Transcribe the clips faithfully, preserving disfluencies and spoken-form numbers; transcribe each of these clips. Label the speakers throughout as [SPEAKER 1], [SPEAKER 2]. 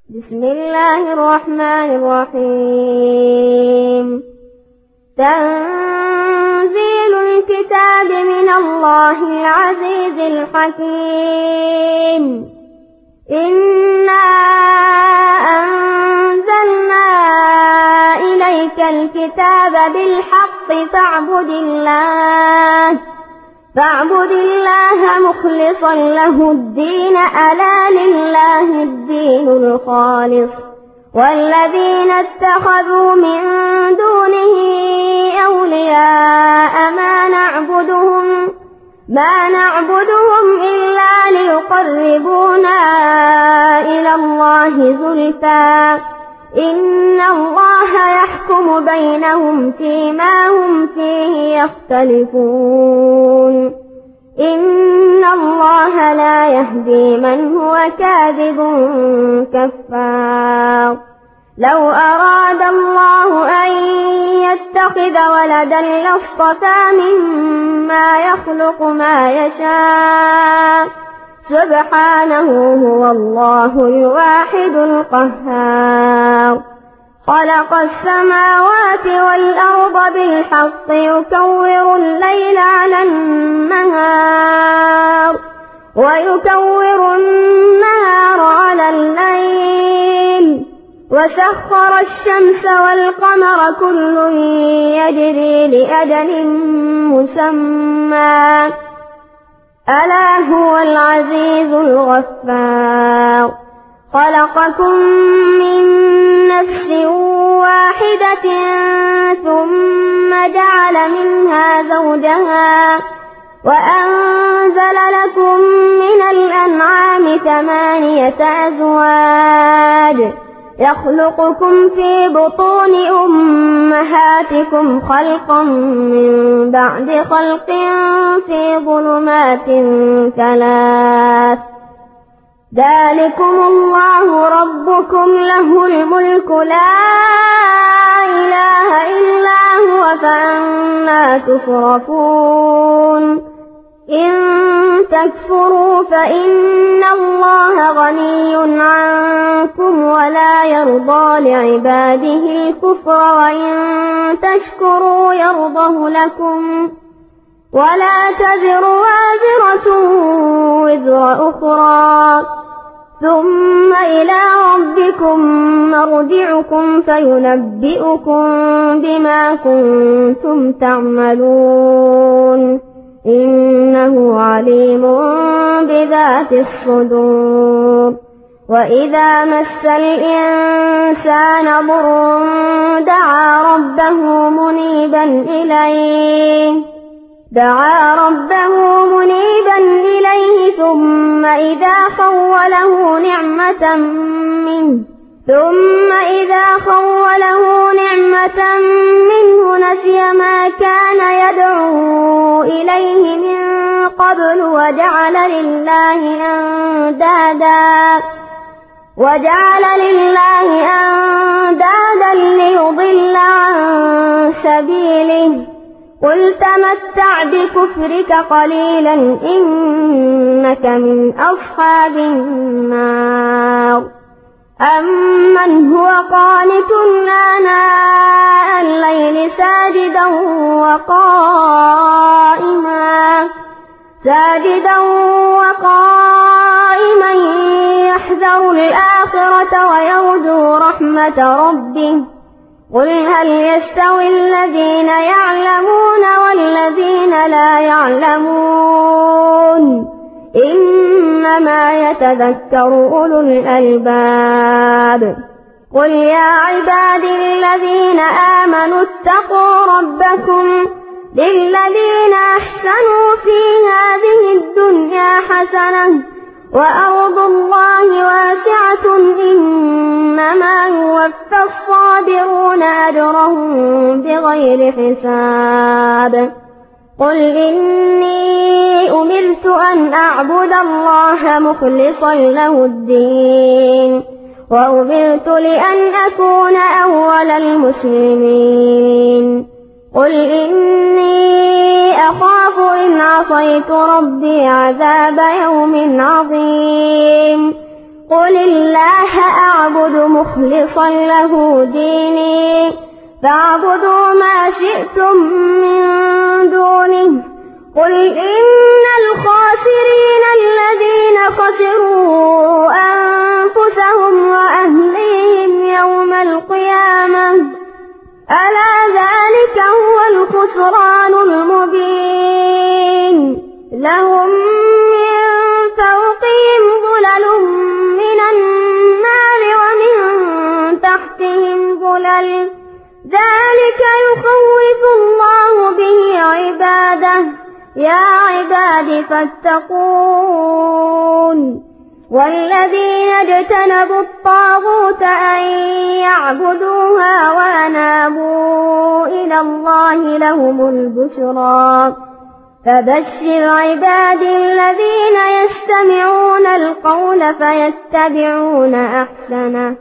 [SPEAKER 1] بسم الله الرحمن الرحيم. تنزيل الكتاب من الله العزيز الحكيم. إنا أنزلنا إليك الكتاب بالحق فاعبد الله فاعبد الله مخلصا له الدين ألا لله الدين الخالص والذين اتخذوا من دونه أولياء ما نعبدهم ما نعبدهم إلا ليقربونا إلى الله زلفى إن الله يحكم بينهم فيما هم فيه يختلفون إن الله لا يهدي من هو كاذب كفار. لو أراد الله أن يتخذ ولدا لاصطفى مما يخلق ما يشاء سبحانه هو الله الواحد القهار. خلق السماوات والأرض بالحق يكور الليل على النهار ويكور النهار على الليل وسخر الشمس والقمر كل يجري لأجل مسمى ألا هو العزيز الغفار. خلقكم من نفس واحدة ثم جعل منها زوجها وأنزل لكم من الأنعام ثمانية أزواج يخلقكم في بطون أمهاتكم خلقا من بعد خلق في ظلمات ثلاث ذلكم الله ربكم له الملك لا إله إلا هو فأنى تصرفون. إن تكفروا فإن الله غني عنكم ولا يرضى لعباده الكفر وإن تشكروا يرضه لكم ولا تزر وازرة وزر أخرى ثم إلى ربكم مرجعكم فينبئكم بما كنتم تعملون إنه عليم بذات الصدور. وإذا مس الإنسان ضر دعا ربه منيبا إليه دعا ربه منيبا إليه ثم إذا خوله نعمة منه ثم إذا خوله نعمة منه نسي ما كان يدعو إليه من قبل وجعل لله أندادا وجعل لله أندادا ليضل عن سبيله قل تمتع بكفرك قليلا إنك من أصحاب النار. أمن هو قانت آناء الليل ساجدا وقائما ساجدا وقائما يحذر الآخرة ويرجو رحمة ربه قل هل يستوي الذين يعلمون والذين لا يعلمون إنما يتذكر أولو الألباب. قل يا عبادي الذين آمنوا اتقوا ربكم للذين أحسنوا في هذه الدنيا حسنة وأرض الله واسعة إنما يوفى الصابرون أجرهم بغير حساب. قل إني أمرت أن أعبد الله مخلصا له الدين وأمرت لأن أكون أول المسلمين. قل إني أخاف إن عصيت ربي عذاب يوم عظيم. قل الله أعبد مخلصا له ديني فاعبدوا ما شئتم من دونه قل إن الخاسرين الذين خسروا أنفسهم وأهليهم يوم القيامة ألا ذلك هو الخسران المبين لهم من فوقهم ظلل من النار ومن تحتهم ظلل ذلك يخوف الله به عباده يا عباد فاتقون والذين اجتنبوا الطاغوت أن يعبدوها وأنابوا إلى الله لهم البشرى فبشر عبادي الذين يستمعون القول فيتبعون أحسنه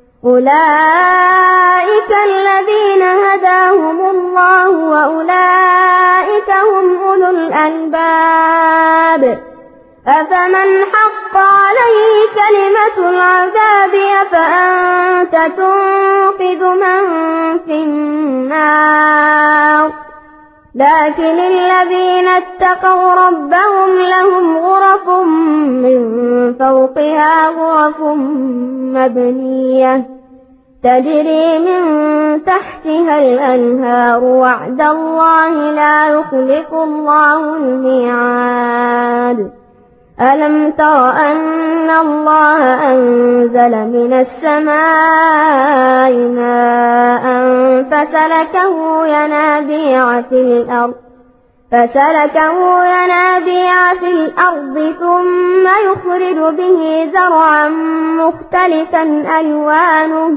[SPEAKER 1] أولئك الذين هداهم الله وأولئك هم أولو الألباب أفمن حق عليه كلمة العذاب أفأنت تنقذ من في النار لكن الذين اتقوا ربهم لهم غرف من فوقها غرف مبنية تجري من تحتها الأنهار وعد الله لا يخلف الله الميعاد ألم تر أن الله أنزل من السماء ماء فسلكه ينابيع في الأرض فسلكه ينابيع في الأرض ثم يخرج به زرعا مختلفا ألوانه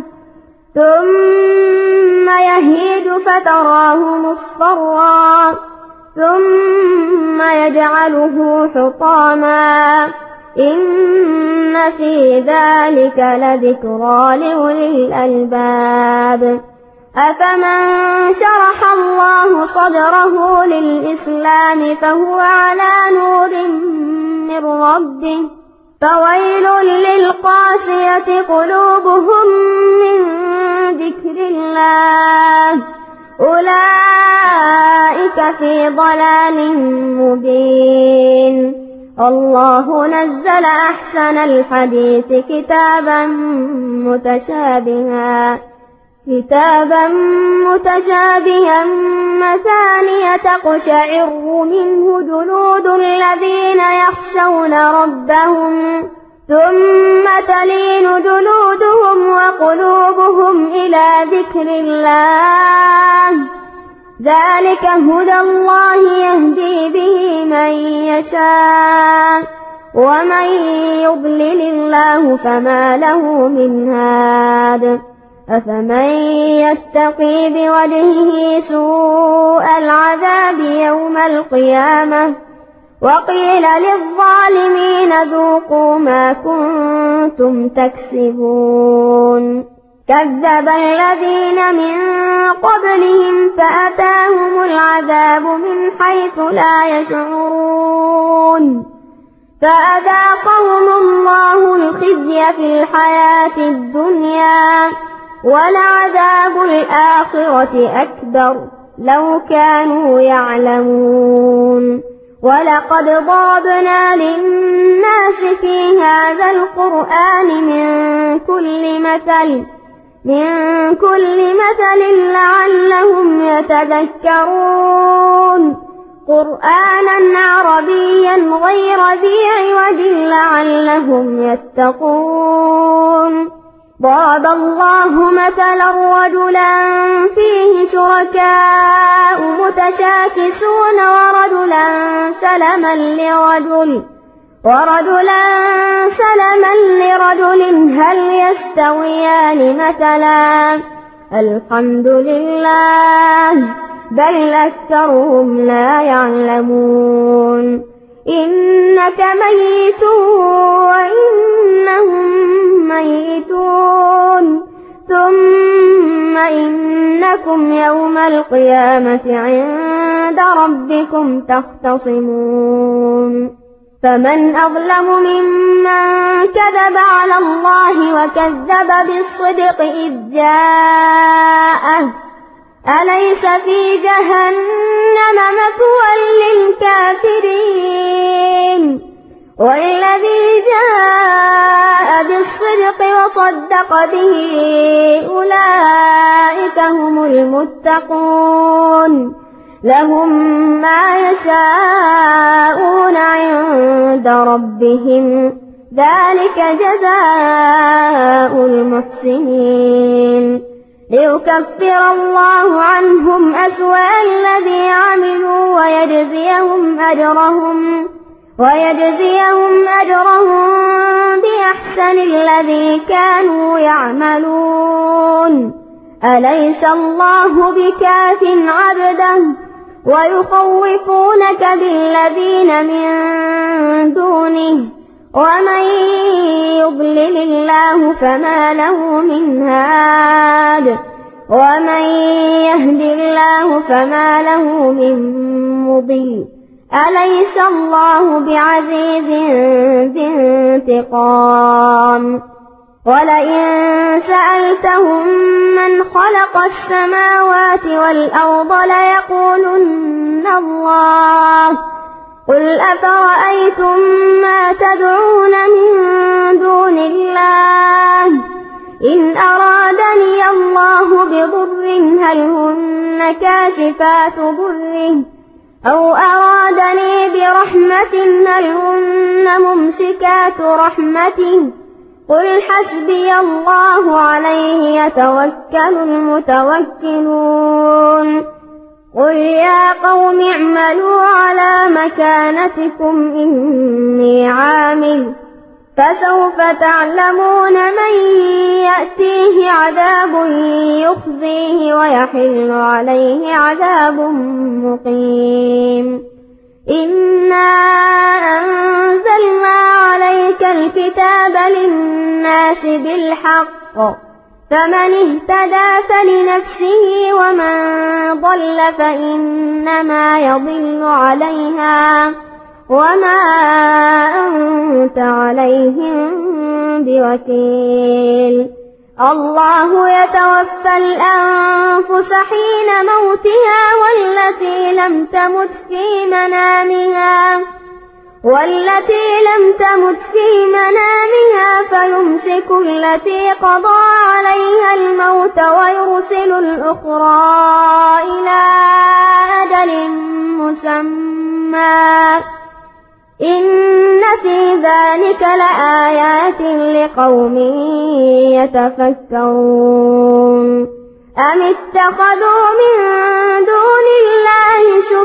[SPEAKER 1] ثم يهيج فتراه مصفرا ثم يجعله حطاما إن في ذلك لذكرى لأولي الألباب أفمن شرح الله صدره للإسلام فهو على نور من ربه فويل للقاسية قلوبهم من ذكر الله أولئك في ضلال مبين الله نزل أحسن الحديث كتابا متشابها كتابا متشابها مثانية تقشعر منه جلود الذين يخشون ربهم ثم تلين جلودهم وقلوبهم إلى ذكر الله ذلك هدى الله يهدي به من يشاء ومن يضلل الله فما له من هاد أفمن يتقي بوجهه سوء العذاب يوم القيامة وقيل للظالمين ذوقوا ما كنتم تكسبون كذب الذين من قبلهم فأتاهم العذاب من حيث لا يشعرون فأذاقهم الله الخزي في الحياة الدنيا ولعذاب الآخرة أكبر لو كانوا يعلمون ولقد ضربنا للناس في هذا القرآن من كل مثل من كل مثل لعلهم يتذكرون قرآنا عربيا غير ذي عوج لعلهم يتقون ضرب الله مثلا رجلا فيه شركاء متشاكسون ورجلا سلما لرجل ورجلا سلما لرجل هل يستويان مثلا الحمد لله بل أكثرهم لا يعلمون إنك ميت وإنهم ميتون ثم إنكم يوم القيامة عند ربكم تختصمون فمن أظلم ممن كذب على الله وكذب بالصدق إذ جاءه أليس في جهنم مثوى للكافرين والذي جاء بالصدق وصدق به أولئك هم المتقون لهم ما يشاءون عند ربهم ذلك جزاء المحسنين ليكفر الله عنهم أسوأ الذي عملوا ويجزيهم أجرهم ويجزيهم أجرهم بأحسن الذي كانوا يعملون أليس الله بكاف عبده ويخوفونك بالذين من دونه ومن يضلل الله فما له من هاد ومن يهد الله فما له من مضل أليس الله بعزيز ذي انتقام ولئن سألتهم من خلق السماوات والأرض ليقولن الله قل أفرأيتم ما تدعون من دون الله إن أرادني الله بضر هل هن كاشفات ضره أو أرادني برحمة هل هن ممسكات رحمته قل حسبي الله عليه يتوكل المتوكلون قل يا قوم اعملوا على مكانتكم إني عامل فسوف تعلمون من يأتيه عذاب يخزيه ويحل عليه عذاب مقيم إنا أنزلنا عليك الكتاب للناس بالحق فمن اهتدى فلنفسه ومن ضل فإنما يضل عليها وما أنت عليهم بوكيل الله يتوفى الأنفس حين موتها والتي لم تمت في منامها والتي لم تمت في منامها فيمسك التي قضى عليها الموت ويرسل الأخرى إلى أجل مسمى إن في ذلك لآيات لقوم يتفكرون أم اتخذوا من دون الله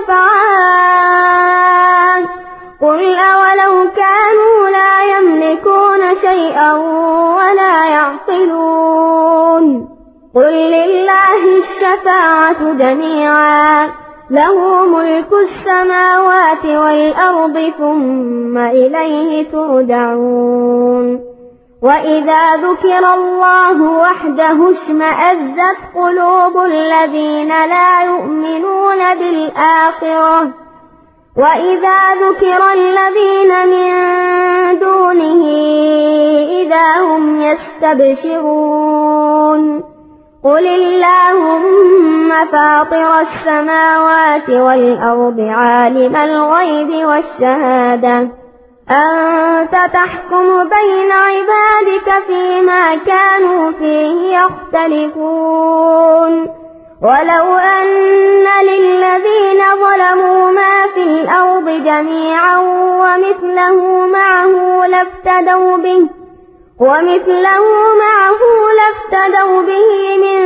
[SPEAKER 1] شفعاء قل أولو كانوا لا يملكون شيئا ولا يعقلون قل لله الشفاعة جميعا له ملك السماوات والأرض ثم إليه ترجعون وإذا ذكر الله وحده اشمأزت قلوب الذين لا يؤمنون بالآخرة وإذا ذكر الذين من دونه إذا هم يستبشرون قل اللهم فاطر السماوات والأرض عالم الغيب والشهادة أنت تحكم بين عبادك فيما كانوا فيه يختلفون ولو أن للذين ظلموا ما في الأرض جميعا ومثله معه لافتدوا به ومثله معه لافتدوا به من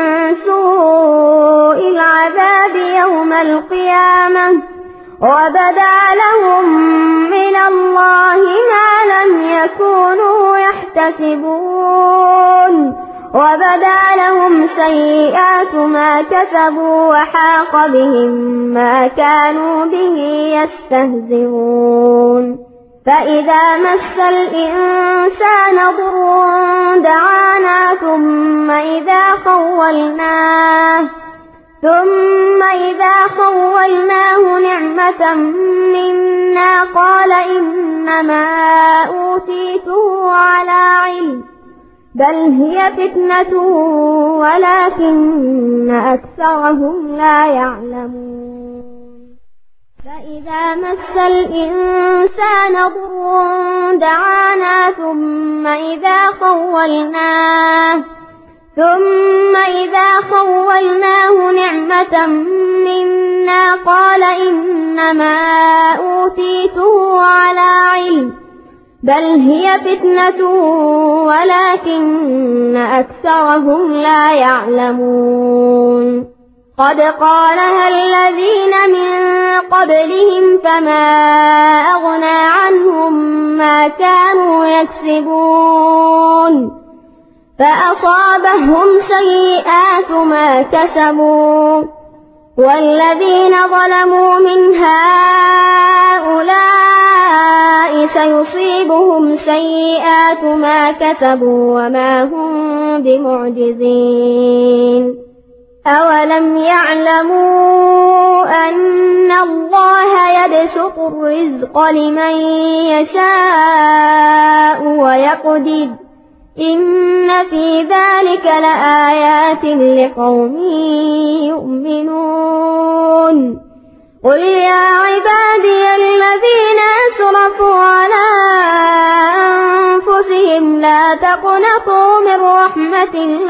[SPEAKER 1] سوء العذاب يوم القيامة وبدا لهم من الله ما لم يكونوا يحتسبون وبدا لهم سيئات ما كسبوا وحاق بهم ما كانوا به يستهزئون فإذا مس الإنسان ضر دعانا ثم إذا خولناه ثم إذا خولناه نعمة منا قال إنما أوتيته على علم بل هي فتنة ولكن أكثرهم لا يعلمون فإذا مس الإنسان ضر دعانا ثم إذا خولناه ثم إذا خولناه نعمة منا قال إنما أوتيته على علم بل هي فتنة ولكن أكثرهم لا يعلمون قد قالها الذين من قبلهم فما أغنى عنهم ما كانوا يكسبون فأصابهم سيئات ما كسبوا والذين ظلموا من هؤلاء سيصيبهم سيئات ما كسبوا وما هم بمعجزين أولم يعلموا أن الله يبسط الرزق لمن يشاء ويقدر إن في ذلك لآيات لقوم يؤمنون قل يا عبادي الذين أسرفوا على أنفسهم لا تقنطوا من رحمة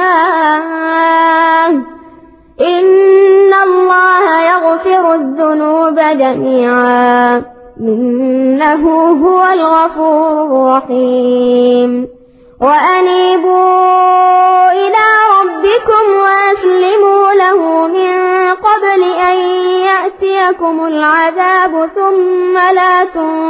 [SPEAKER 1] الله إن الله يغفر الذنوب جميعا إنه هو الغفور الرحيم وأنيبوا إلى ربكم وأسلموا له من قبل أن يأتيكم العذاب ثم لا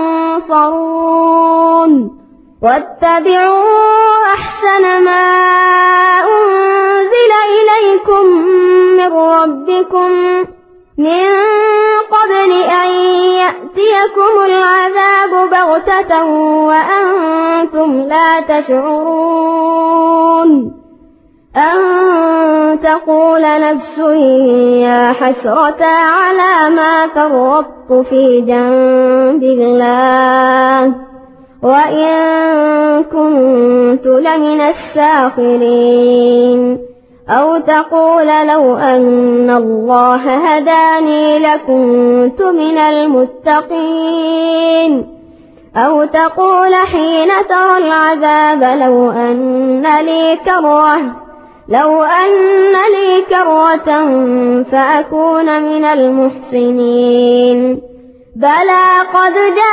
[SPEAKER 1] تنصرون واتبعوا أحسن ما أنزل إليكم من ربكم من قبل أن يأتيكم العذاب بغتة وأنتم لا تشعرون أن تقول نفس يا حسرة على ما فرطت في جنب الله وإن كنت لمن الساخرين أو تقول لو أن الله هداني لكنت من المتقين أو تقول حين ترى العذاب لو أن لي كرة لو أن لي كرة فأكون من المحسنين بلى قد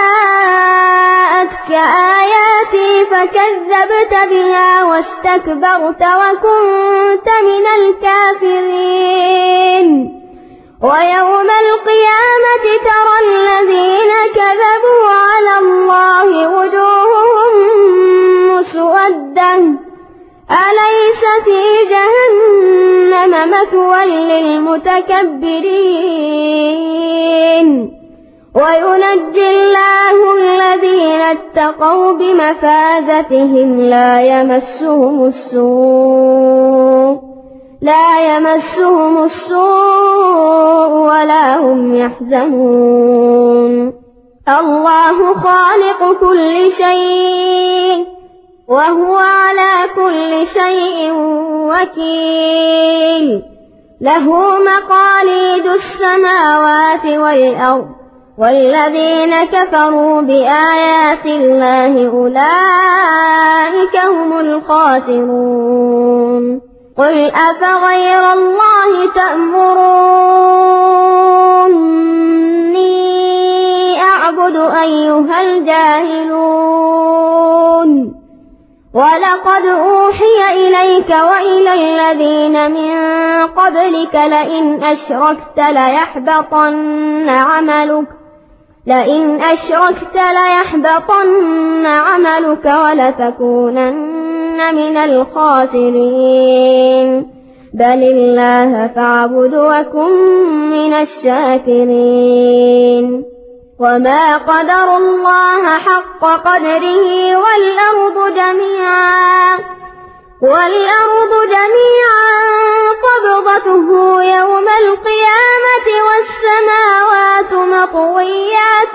[SPEAKER 1] جاءتك آياتي فكذبت بها واستكبرت وكنت من الكافرين ويوم القيامة ترى الذين كذبوا على الله وجوههم مسودة أليس في جهنم مثوى للمتكبرين وينجي الله الذين اتقوا بمفازتهم لا يمسهم السوء لا يمسهم السوء ولا هم يحزنون الله خالق كل شيء وهو على كل شيء وكيل له مقاليد السماوات والأرض والذين كفروا بآيات الله أولئك هم الخاسرون قل أفغير الله تأمروني أعبد أيها الجاهلون ولقد أوحي إليك وإلى الذين من قبلك لئن أشركت ليحبطن عملك لئن أشركت ليحبطن عملك ولتكونن من الخاسرين بل الله فاعبد وكن من الشاكرين وما قدر الله حق قدره والأرض جميعا والأرض جميعا قبضته وزينته يوم القيامة والسماوات مطويات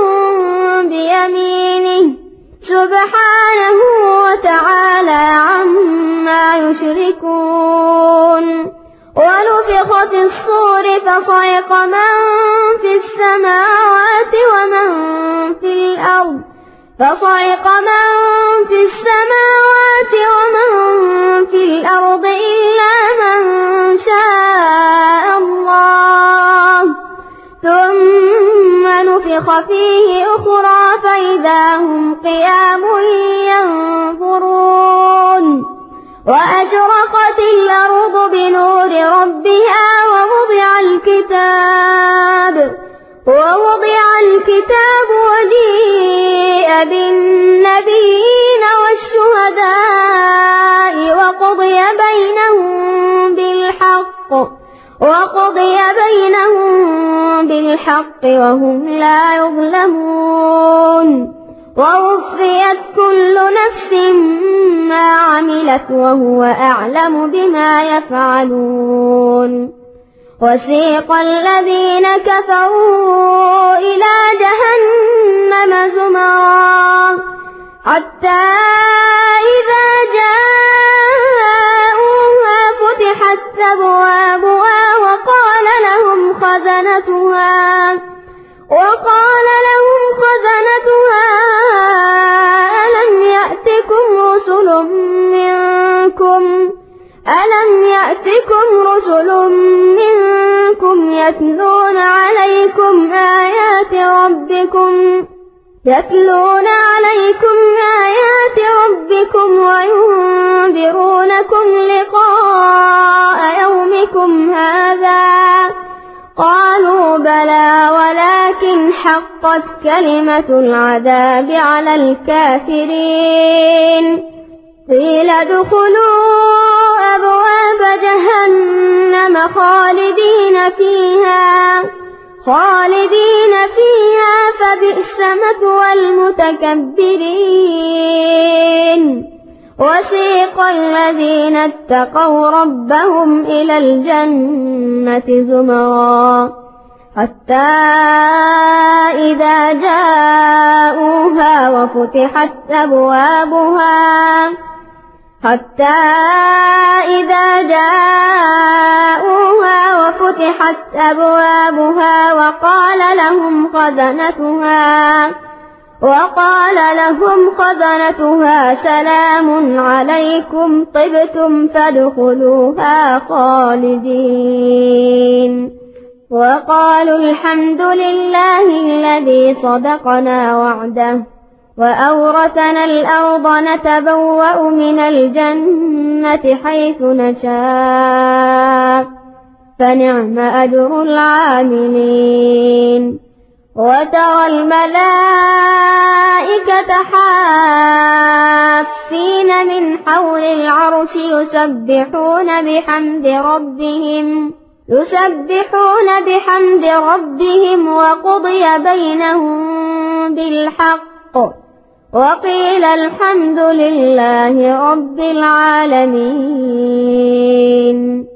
[SPEAKER 1] بيمينه سبحانه وتعالى عما يشركون ونفخ في الصور فصعق من في السماوات ومن في الأرض فصعق من في السماوات ومن في الأرض إلا من شاء الله ثم نفخ فيه أخرى فإذا هم قيام ينظرون وأشرقت الأرض بنور ربها ووضع الكتاب ووضع الكتاب وجيء بالنبيين والشهداء وقضي بينهم بالحق وقضي بينهم بالحق وهم لا يظلمون ووفيت كل نفس ما عملت وهو أعلم بما يفعلون وسيق الذين كفروا إلى جهنم زمرا حتى إذا جاءوها فتحت أبوابها وقال لهم خزنتها وقال لهم خزنتها ألم يأتكم رسل منكم ألم يأتكم رسل منكم يتلون عليكم آيات ربكم يتلون عليكم آيات ربكم وينذرونكم لقاء يومكم هذا قالوا بلى ولكن حقت كلمة العذاب على الكافرين قيل ادخلوا أبواب جهنم خالدين فيها خالدين فيها فبئس مثوى المتكبرين وسيق الذين اتقوا ربهم إلى الجنة زمرا حتى إذا جاءوها وفتحت أبوابها حتى إذا جاءوها وفتحت أبوابها وقال لهم خزنتها وقال لهم خزنتها سلام عليكم طبتم فادخلوها خالدين وقالوا الحمد لله الذي صدقنا وعده وأورثنا الأرض نتبوأ من الجنة حيث نشاء فنعم أجر العاملين وترى الملائكة حافين من حول العرش يسبحون بحمد ربهم يسبحون بحمد ربهم وقضي بينهم بالحق وقيل الحمد لله رب العالمين.